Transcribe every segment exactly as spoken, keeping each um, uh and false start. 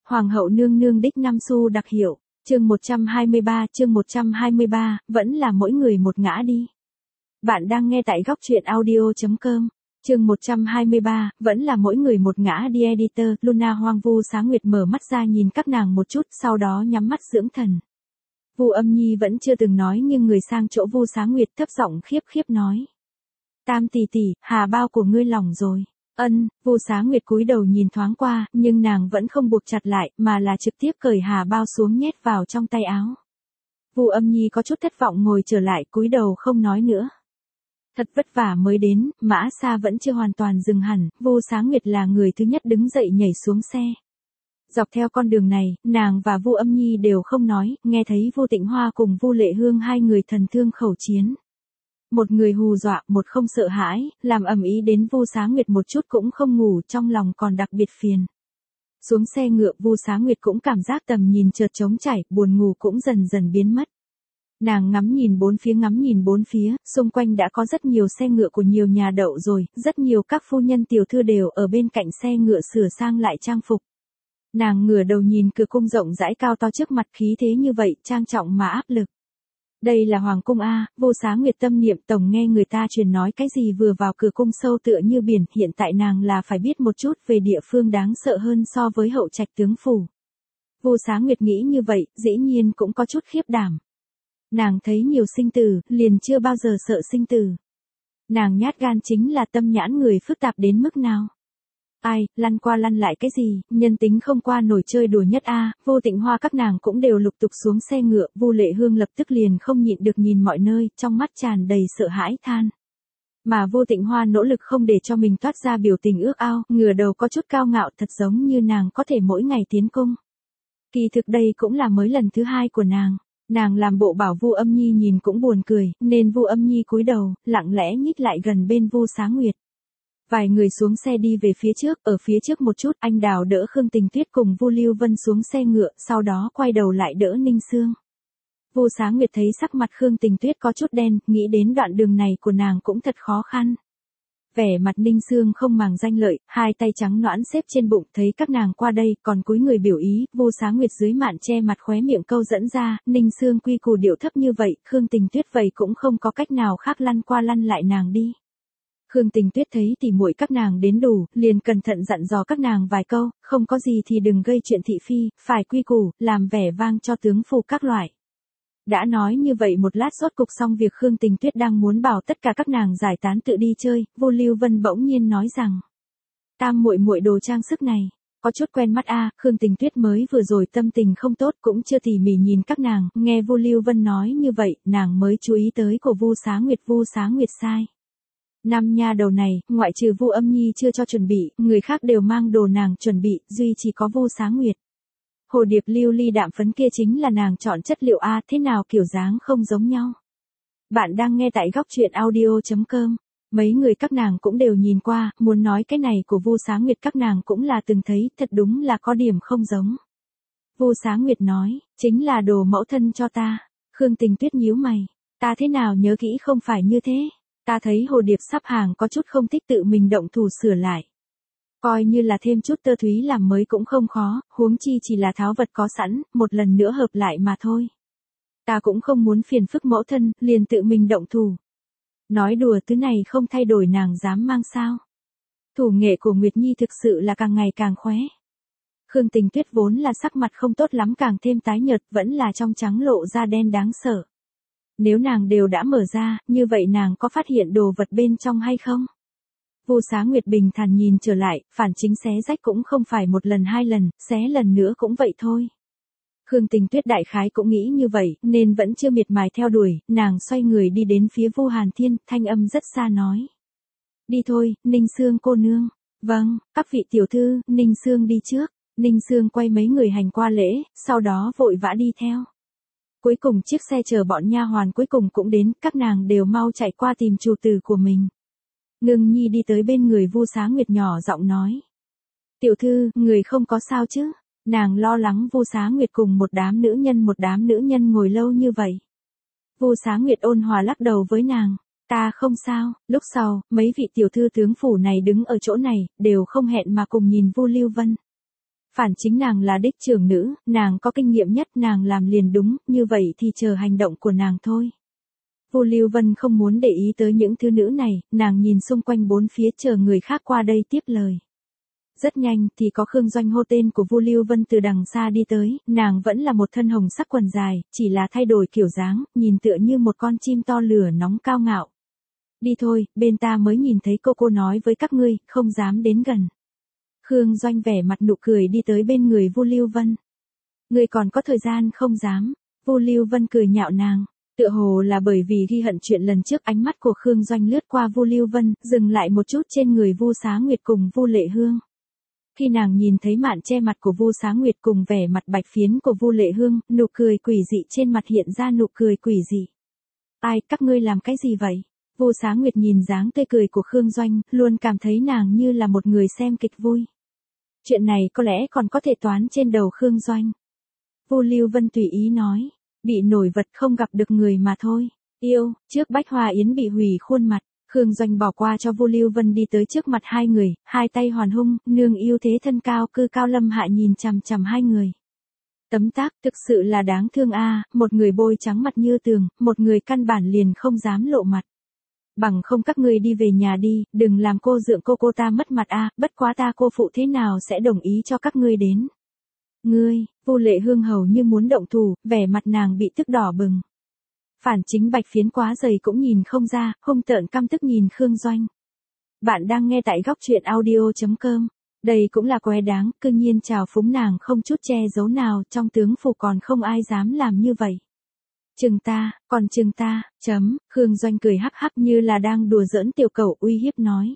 Hoàng hậu nương nương đích năm xu đặc hiệu, chương một trăm hai mươi ba, chương một trăm hai mươi ba, vẫn là mỗi người một ngã đi. Bạn đang nghe tại góc truyện audio.com, chương một trăm hai mươi ba, vẫn là mỗi người một ngã đi. Editor, Luna. Hoang Vu Xá Nguyệt mở mắt ra nhìn các nàng một chút, sau đó nhắm mắt dưỡng thần. Vu Âm Nhi vẫn chưa từng nói nhưng người sang chỗ Vu Xá Nguyệt thấp giọng khiếp khiếp nói. Tam tỷ tỷ, hà bao của ngươi lỏng rồi. Ân, Vu Xá Nguyệt cúi đầu nhìn thoáng qua, nhưng nàng vẫn không buộc chặt lại, mà là trực tiếp cởi hà bao xuống nhét vào trong tay áo. Vu Âm Nhi có chút thất vọng ngồi trở lại, cúi đầu không nói nữa. Thật vất vả mới đến, Mã Sa vẫn chưa hoàn toàn dừng hẳn, Vu Xá Nguyệt là người thứ nhất đứng dậy nhảy xuống xe. Dọc theo con đường này, nàng và Vu Âm Nhi đều không nói, nghe thấy Vu Tịnh Hoa cùng Vu Lệ Hương hai người thần thương khẩu chiến. Một người hù dọa, một không sợ hãi, làm ầm ĩ đến Vu Xá Nguyệt một chút cũng không ngủ, trong lòng còn đặc biệt phiền. Xuống xe ngựa, Vu Xá Nguyệt cũng cảm giác tầm nhìn chợt trống trải, buồn ngủ cũng dần dần biến mất. Nàng ngắm nhìn bốn phía ngắm nhìn bốn phía, xung quanh đã có rất nhiều xe ngựa của nhiều nhà đậu rồi, rất nhiều các phu nhân tiểu thư đều ở bên cạnh xe ngựa sửa sang lại trang phục. Nàng ngửa đầu nhìn cửa cung rộng rãi cao to trước mặt, khí thế như vậy, trang trọng mà áp lực. Đây là Hoàng cung A. Vu Xá Nguyệt tâm niệm, tổng nghe người ta truyền nói cái gì vừa vào cửa cung sâu tựa như biển, hiện tại nàng là phải biết một chút về địa phương đáng sợ hơn so với hậu trạch tướng phủ. Vu Xá Nguyệt nghĩ như vậy, dĩ nhiên cũng có chút khiếp đảm. Nàng thấy nhiều sinh tử, liền chưa bao giờ sợ sinh tử. Nàng nhát gan chính là tâm nhãn người phức tạp đến mức nào. Ai, lăn qua lăn lại cái gì, nhân tính không qua nổi chơi đùa nhất a. Vô Tịnh Hoa các nàng cũng đều lục tục xuống xe ngựa, Vu Lệ Hương lập tức liền không nhịn được nhìn mọi nơi, trong mắt tràn đầy sợ hãi than. Mà Vô Tịnh Hoa nỗ lực không để cho mình toát ra biểu tình ước ao, ngửa đầu có chút cao ngạo, thật giống như nàng có thể mỗi ngày tiến cung. Kỳ thực đây cũng là mới lần thứ hai của nàng. Nàng làm bộ bảo Vu Âm Nhi nhìn cũng buồn cười, nên Vu Âm Nhi cúi đầu, lặng lẽ nhích lại gần bên Vu Xá Nguyệt. Vài người xuống xe đi về phía trước, ở phía trước một chút, anh Đào đỡ Khương Tình Tuyết cùng Vu Lưu Vân xuống xe ngựa, sau đó quay đầu lại đỡ Ninh Sương. Vu Xá Nguyệt thấy sắc mặt Khương Tình Tuyết có chút đen, nghĩ đến đoạn đường này của nàng cũng thật khó khăn. Vẻ mặt Ninh Sương không màng danh lợi, hai tay trắng nõn xếp trên bụng, thấy các nàng qua đây, còn cúi người biểu ý, Vu Xá Nguyệt dưới mạn che mặt khóe miệng câu dẫn ra, Ninh Sương quy củ điệu thấp như vậy, Khương Tình Tuyết vậy cũng không có cách nào khác lăn qua lăn lại nàng đi. Khương Tình Tuyết thấy tỉ muội các nàng đến đủ, liền cẩn thận dặn dò các nàng vài câu, không có gì thì đừng gây chuyện thị phi, phải quy củ, làm vẻ vang cho tướng phủ các loại. Đã nói như vậy một lát rốt cục xong việc, Khương Tình Tuyết đang muốn bảo tất cả các nàng giải tán tự đi chơi, Vu Lưu Vân bỗng nhiên nói rằng: "Tam muội muội đồ trang sức này, có chút quen mắt a." À, Khương Tình Tuyết mới vừa rồi tâm tình không tốt, cũng chưa tỉ mỉ nhìn các nàng, nghe Vu Lưu Vân nói như vậy, nàng mới chú ý tới của Vu Xá Nguyệt. Vu Xá Nguyệt sai. Năm nha đầu này, ngoại trừ Vu Âm Nhi chưa cho chuẩn bị, người khác đều mang đồ nàng chuẩn bị, duy chỉ có Vu Xá Nguyệt. Hồ điệp lưu ly đạm phấn kia chính là nàng chọn chất liệu A, thế nào kiểu dáng không giống nhau. Bạn đang nghe tại góc truyện audio.com. Mấy người các nàng cũng đều nhìn qua, muốn nói cái này của Vu Xá Nguyệt các nàng cũng là từng thấy, thật đúng là có điểm không giống. Vu Xá Nguyệt nói, chính là đồ mẫu thân cho ta. Khương Tình Tuyết nhíu mày, ta thế nào nhớ kỹ không phải như thế. Ta thấy hồ điệp sắp hàng có chút không thích tự mình động thủ sửa lại. Coi như là thêm chút tơ thúy làm mới cũng không khó, huống chi chỉ là tháo vật có sẵn, một lần nữa hợp lại mà thôi. Ta cũng không muốn phiền phức mẫu thân, liền tự mình động thủ. Nói đùa, thứ này không thay đổi nàng dám mang sao. Thủ nghệ của Nguyệt Nhi thực sự là càng ngày càng khóe. Khương Tình Tuyết vốn là sắc mặt không tốt lắm càng thêm tái nhợt, vẫn là trong trắng lộ ra đen đáng sợ. Nếu nàng đều đã mở ra, như vậy nàng có phát hiện đồ vật bên trong hay không? Vu Xá Nguyệt bình thản nhìn trở lại, phản chính xé rách cũng không phải một lần hai lần, xé lần nữa cũng vậy thôi. Khương Tình Tuyết đại khái cũng nghĩ như vậy, nên vẫn chưa miệt mài theo đuổi, nàng xoay người đi đến phía Vu Hàn Thiên, thanh âm rất xa nói. Đi thôi, Ninh Sương cô nương. Vâng, các vị tiểu thư, Ninh Sương đi trước. Ninh Sương quay mấy người hành qua lễ, sau đó vội vã đi theo. Cuối cùng chiếc xe chờ bọn nha hoàn cuối cùng cũng đến, các nàng đều mau chạy qua tìm chủ tử của mình. Ngưng Nhi đi tới bên người Vu Xá Nguyệt nhỏ giọng nói. Tiểu thư, người không có sao chứ? Nàng lo lắng Vu Xá Nguyệt cùng một đám nữ nhân một đám nữ nhân ngồi lâu như vậy. Vu Xá Nguyệt ôn hòa lắc đầu với nàng. Ta không sao. Lúc sau, mấy vị tiểu thư tướng phủ này đứng ở chỗ này, đều không hẹn mà cùng nhìn Vu Lưu Vân. Phản chính nàng là đích trưởng nữ, nàng có kinh nghiệm nhất, nàng làm liền đúng, như vậy thì chờ hành động của nàng thôi. Vu Lưu Vân không muốn để ý tới những thứ nữ này, nàng nhìn xung quanh bốn phía chờ người khác qua đây tiếp lời. Rất nhanh thì có Khương Doanh hô tên của Vu Lưu Vân từ đằng xa đi tới, nàng vẫn là một thân hồng sắc quần dài, chỉ là thay đổi kiểu dáng, nhìn tựa như một con chim to lửa nóng cao ngạo. Đi thôi, bên ta mới nhìn thấy cô cô nói với các ngươi, không dám đến gần. Khương Doanh vẻ mặt nụ cười đi tới bên người Vu Lưu Vân. Ngươi còn có thời gian không dám, Vu Lưu Vân cười nhạo nàng. Tựa hồ là bởi vì ghi hận chuyện lần trước, ánh mắt của Khương Doanh lướt qua Vu Lưu Vân, dừng lại một chút trên người Vu Xá Nguyệt cùng Vu Lệ Hương. Khi nàng nhìn thấy mạn che mặt của Vu Xá Nguyệt cùng vẻ mặt bạch phiến của Vu Lệ Hương, nụ cười quỷ dị trên mặt hiện ra nụ cười quỷ dị. Ai, các ngươi làm cái gì vậy? Vu Xá Nguyệt nhìn dáng tươi cười của Khương Doanh, luôn cảm thấy nàng như là một người xem kịch vui. Chuyện này có lẽ còn có thể toán trên đầu Khương Doanh. Vu Lưu Vân tùy ý nói, bị nổi vật không gặp được người mà thôi. Yêu, trước Bách Hoa Yến bị hủy khuôn mặt, Khương Doanh bỏ qua cho Vu Lưu Vân đi tới trước mặt hai người, hai tay hoàn hung, nương yêu thế thân cao cư cao lâm hạ nhìn chằm chằm hai người. Tấm tác thực sự là đáng thương a, một người bôi trắng mặt như tường, một người căn bản liền không dám lộ mặt. Bằng không các ngươi đi về nhà đi, đừng làm cô dượng cô cô ta mất mặt a, bất quá ta cô phụ thế nào sẽ đồng ý cho các ngươi đến. Ngươi, Vu Lệ Hương hầu như muốn động thủ, vẻ mặt nàng bị tức đỏ bừng. Phản chính bạch phiến quá dày cũng nhìn không ra, hung tợn căm tức nhìn Khương Doanh. Bạn đang nghe tại góc truyện audio chấm com. Đây cũng là quái đáng, cư nhiên trào phúng nàng không chút che giấu nào, trong tướng phủ còn không ai dám làm như vậy. Chừng ta, còn chừng ta, chấm, Khương Doanh cười hắc hắc như là đang đùa giỡn tiểu cẩu uy hiếp nói.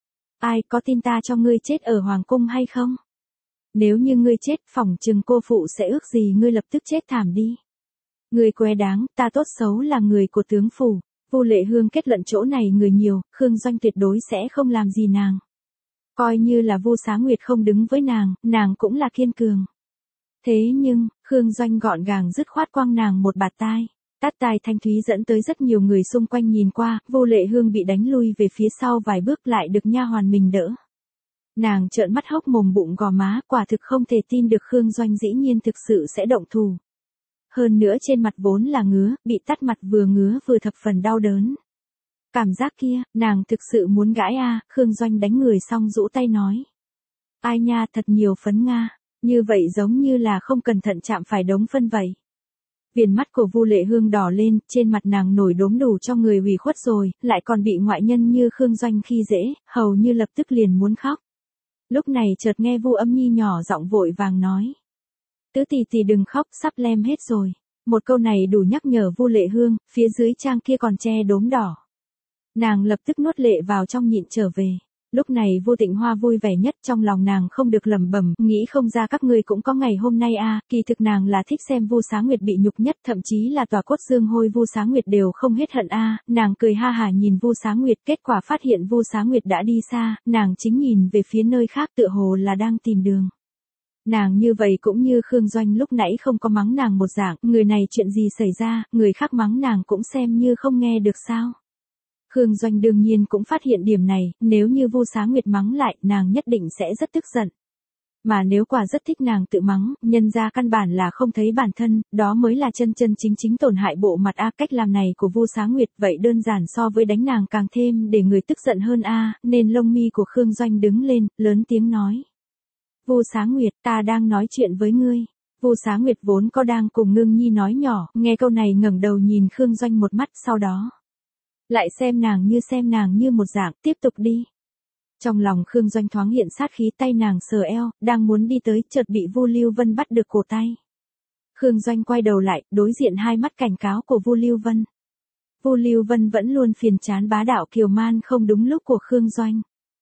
Ai có tin ta cho ngươi chết ở hoàng cung hay không? Nếu như ngươi chết, phỏng chừng cô phụ sẽ ước gì ngươi lập tức chết thảm đi. Ngươi quê đáng, ta tốt xấu là người của tướng phủ. Vu Lệ Hương kết luận chỗ này người nhiều, Khương Doanh tuyệt đối sẽ không làm gì nàng. Coi như là Vu Xá Nguyệt không đứng với nàng, nàng cũng là kiên cường. Thế nhưng, Khương Doanh gọn gàng dứt khoát quăng nàng một bạt tai. Tát tai thanh thúy dẫn tới rất nhiều người xung quanh nhìn qua, Vu Lệ Hương bị đánh lui về phía sau vài bước lại được nha hoàn mình đỡ. Nàng trợn mắt hốc mồm bụng gò má, quả thực không thể tin được Khương Doanh dĩ nhiên thực sự sẽ động thủ. Hơn nữa trên mặt vốn là ngứa, bị tát mặt vừa ngứa vừa thập phần đau đớn. Cảm giác kia, nàng thực sự muốn gãi a, Khương Doanh đánh người xong rũ tay nói. Ai nha, thật nhiều phấn nga, như vậy giống như là không cẩn thận chạm phải đống phân vậy. Viền mắt của Vu Lệ Hương đỏ lên, trên mặt nàng nổi đốm đủ cho người hủy khuất rồi, lại còn bị ngoại nhân như Khương Doanh khi dễ, hầu như lập tức liền muốn khóc. Lúc này chợt nghe Vu Âm Nhi nhỏ giọng vội vàng nói. Tứ tỷ tỷ đừng khóc, sắp lem hết rồi. Một câu này đủ nhắc nhở Vu Lệ Hương, phía dưới trang kia còn che đốm đỏ. Nàng lập tức nuốt lệ vào trong nhịn trở về. Lúc này Vu Tịnh Hoa vui vẻ nhất, trong lòng nàng không được lẩm bẩm, nghĩ không ra các ngươi cũng có ngày hôm nay a, à. Kỳ thực nàng là thích xem Vu Xá Nguyệt bị nhục nhất, thậm chí là tòa cốt xương hôi Vu Xá Nguyệt đều không hết hận a, à. Nàng cười ha hả nhìn Vu Xá Nguyệt, kết quả phát hiện Vu Xá Nguyệt đã đi xa, nàng chính nhìn về phía nơi khác tựa hồ là đang tìm đường. Nàng như vậy cũng như Khương Doanh lúc nãy không có mắng nàng một dạng, người này chuyện gì xảy ra, người khác mắng nàng cũng xem như không nghe được sao. Khương Doanh đương nhiên cũng phát hiện điểm này, nếu như Vu Xá Nguyệt mắng lại, nàng nhất định sẽ rất tức giận. Mà nếu quả rất thích nàng tự mắng, nhân ra căn bản là không thấy bản thân, đó mới là chân chân chính chính tổn hại bộ mặt a. Cách làm này của Vu Xá Nguyệt vậy đơn giản so với đánh nàng càng thêm để người tức giận hơn a, nên lông mi của Khương Doanh đứng lên, lớn tiếng nói. Vu Xá Nguyệt, ta đang nói chuyện với ngươi. Vu Xá Nguyệt vốn có đang cùng Ngưng Nhi nói nhỏ, nghe câu này ngẩng đầu nhìn Khương Doanh một mắt, sau đó lại xem nàng như xem nàng như một dạng, tiếp tục đi. Trong lòng Khương Doanh thoáng hiện sát khí, tay nàng sờ eo, đang muốn đi tới, chợt bị Vu Lưu Vân bắt được cổ tay. Khương Doanh quay đầu lại, đối diện hai mắt cảnh cáo của Vu Lưu Vân. Vu Lưu Vân vẫn luôn phiền chán bá đạo kiều man không đúng lúc của Khương Doanh.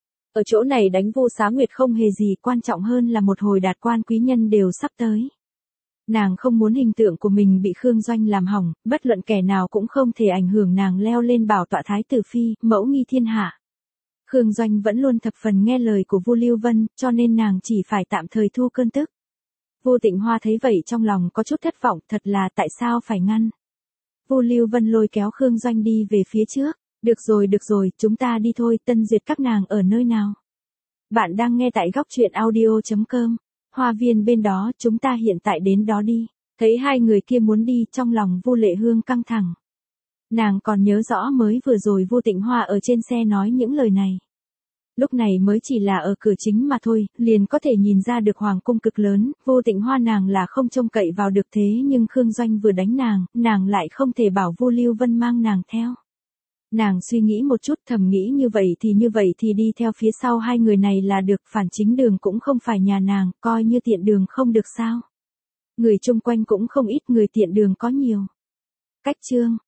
Ở chỗ này đánh Vu Xá Nguyệt không hề gì, quan trọng hơn là một hồi đạt quan quý nhân đều sắp tới. Nàng không muốn hình tượng của mình bị Khương Doanh làm hỏng, bất luận kẻ nào cũng không thể ảnh hưởng nàng leo lên bảo tọa thái tử phi, mẫu nghi thiên hạ. Khương Doanh vẫn luôn thập phần nghe lời của Vu Lưu Vân, cho nên nàng chỉ phải tạm thời thu cơn tức. Vu Tịnh Hoa thấy vậy trong lòng có chút thất vọng, thật là tại sao phải ngăn. Vu Lưu Vân lôi kéo Khương Doanh đi về phía trước. Được rồi được rồi, chúng ta đi thôi, Tân Duyệt các nàng ở nơi nào? Bạn đang nghe tại góc truyện audio chấm com. Hoa viên bên đó, chúng ta hiện tại đến đó đi. Thấy hai người kia muốn đi, trong lòng Vu Lệ Hương căng thẳng. Nàng còn nhớ rõ mới vừa rồi Vu Tịnh Hoa ở trên xe nói những lời này. Lúc này mới chỉ là ở cửa chính mà thôi, liền có thể nhìn ra được hoàng cung cực lớn, Vu Tịnh Hoa nàng là không trông cậy vào được thế nhưng Khương Doanh vừa đánh nàng, nàng lại không thể bảo Vu Lưu Vân mang nàng theo. Nàng suy nghĩ một chút thầm nghĩ như vậy thì như vậy thì đi theo phía sau hai người này là được, phản chính đường cũng không phải nhà nàng, coi như tiện đường không được sao. Người chung quanh cũng không ít, người tiện đường có nhiều. Cách chương